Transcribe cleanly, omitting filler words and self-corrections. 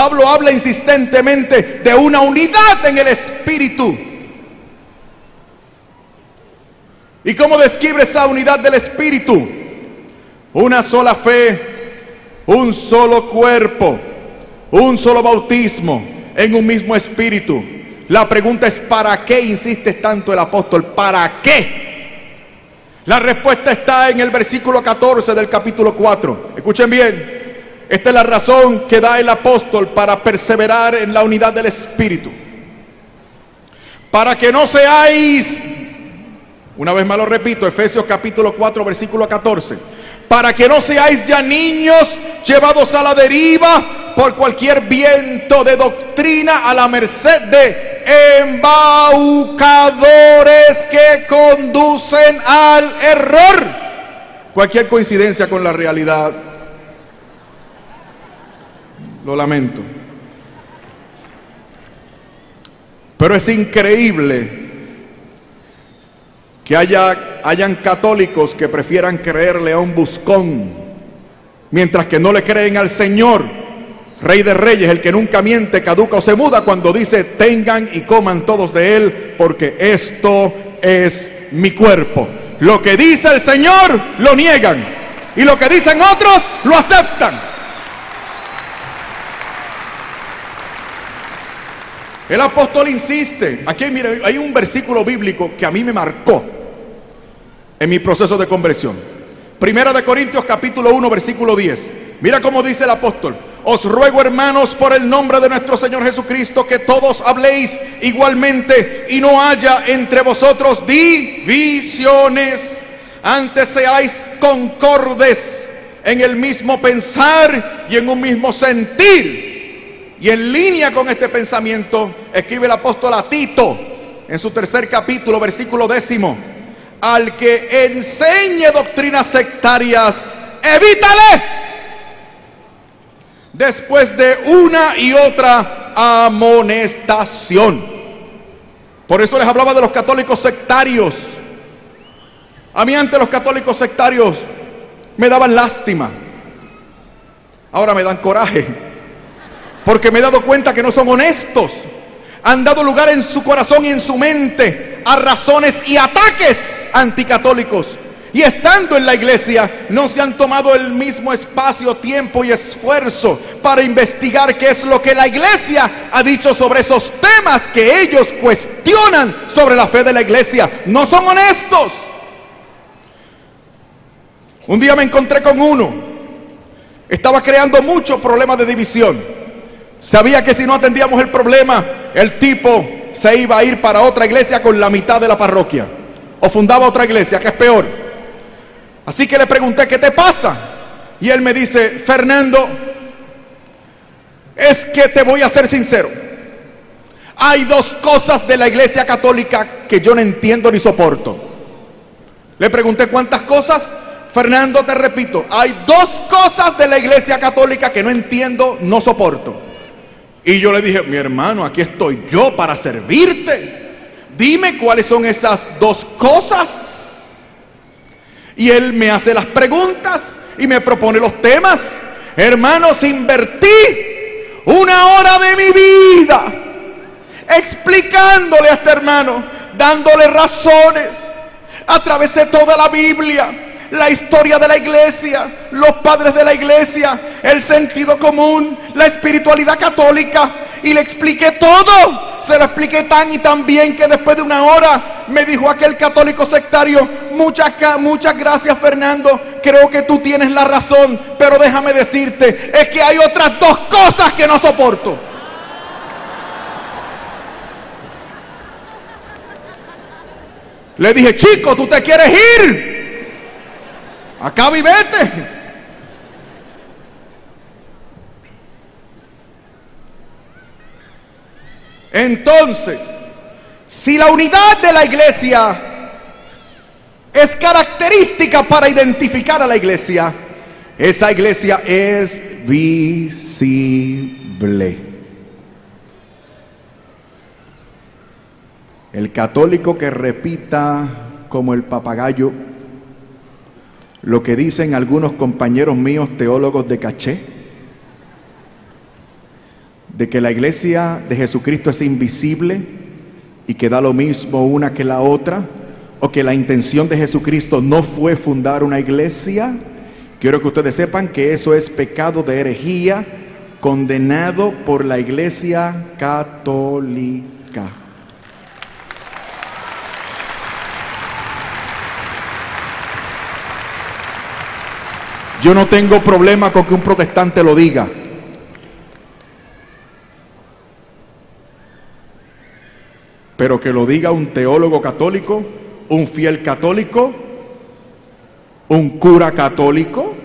Pablo habla insistentemente de una unidad en el Espíritu. ¿Y cómo describe esa unidad del Espíritu? Una sola fe, un solo cuerpo, un solo bautismo en un mismo Espíritu. La pregunta es: ¿para qué insiste tanto el apóstol? ¿Para qué? La respuesta está en el versículo 14 del capítulo 4. Escuchen bien. Esta es la razón que da el apóstol para perseverar en la unidad del Espíritu. Para que no seáis, una vez más lo repito, Efesios capítulo 4 versículo 14. Para que no seáis ya niños llevados a la deriva por cualquier viento de doctrina, a la merced de embaucadores que conducen al error. Cualquier coincidencia con la realidad, lo lamento. Pero es increíble que hayan católicos que prefieran creerle a un buscón, mientras que no le creen al Señor, Rey de Reyes, el que nunca miente, caduca o se muda, cuando dice: tengan y coman todos de él, porque esto es mi cuerpo. Lo que dice el Señor lo niegan, y lo que dicen otros lo aceptan. El apóstol insiste. Aquí, mire, hay un versículo bíblico que a mí me marcó en mi proceso de conversión. Primera de Corintios capítulo 1 versículo 10. Mira cómo dice el apóstol: os ruego, hermanos, por el nombre de nuestro Señor Jesucristo, que todos habléis igualmente y no haya entre vosotros divisiones. Antes seáis concordes en el mismo pensar y en un mismo sentir. Y en línea con este pensamiento, escribe el apóstol a Tito, en su 3er capítulo, versículo 10: al que enseñe doctrinas sectarias, evítale, después de una y otra amonestación. Por eso les hablaba de los católicos sectarios. A mí antes los católicos sectarios me daban lástima. Ahora me dan coraje, porque me he dado cuenta que no son honestos. Han dado lugar en su corazón y en su mente a razones y ataques anticatólicos. Y estando en la iglesia, no se han tomado el mismo espacio, tiempo y esfuerzo para investigar qué es lo que la iglesia ha dicho sobre esos temas que ellos cuestionan sobre la fe de la iglesia. No son honestos. Un día me encontré con uno. Estaba creando muchos problemas de división. Sabía que si no atendíamos el problema, el tipo se iba a ir para otra iglesia con la mitad de la parroquia, o fundaba otra iglesia, que es peor. Así que le pregunté: ¿qué te pasa? Y él me dice: Fernando, es que te voy a ser sincero. Hay dos cosas de la iglesia católica que yo no entiendo ni soporto. Le pregunté: ¿cuántas cosas? Fernando, te repito, hay dos cosas de la iglesia católica que no entiendo, no soporto. Y yo le dije: mi hermano, aquí estoy yo para servirte. Dime cuáles son esas dos cosas. Y él me hace las preguntas y me propone los temas. Hermanos, invertí una hora de mi vida explicándole a este hermano, dándole razones. Atravesé toda la Biblia, la historia de la iglesia, los padres de la iglesia, el sentido común, la espiritualidad católica, y le expliqué todo. Se lo expliqué tan y tan bien que después de una hora me dijo aquel católico sectario: muchas gracias, Fernando, creo que tú tienes la razón, pero déjame decirte, es que hay otras dos cosas que no soporto. Le dije: chico, ¿tú te quieres ir? Acá y vete. Entonces, si la unidad de la iglesia es característica para identificar a la iglesia, esa iglesia es visible. El católico que repita como el papagayo lo que dicen algunos compañeros míos teólogos de caché, de que la iglesia de Jesucristo es invisible y que da lo mismo una que la otra, o que la intención de Jesucristo no fue fundar una iglesia, quiero que ustedes sepan que eso es pecado de herejía, condenado por la Iglesia Católica. Yo no tengo problema con que un protestante lo diga. Pero que lo diga un teólogo católico, un fiel católico, un cura católico,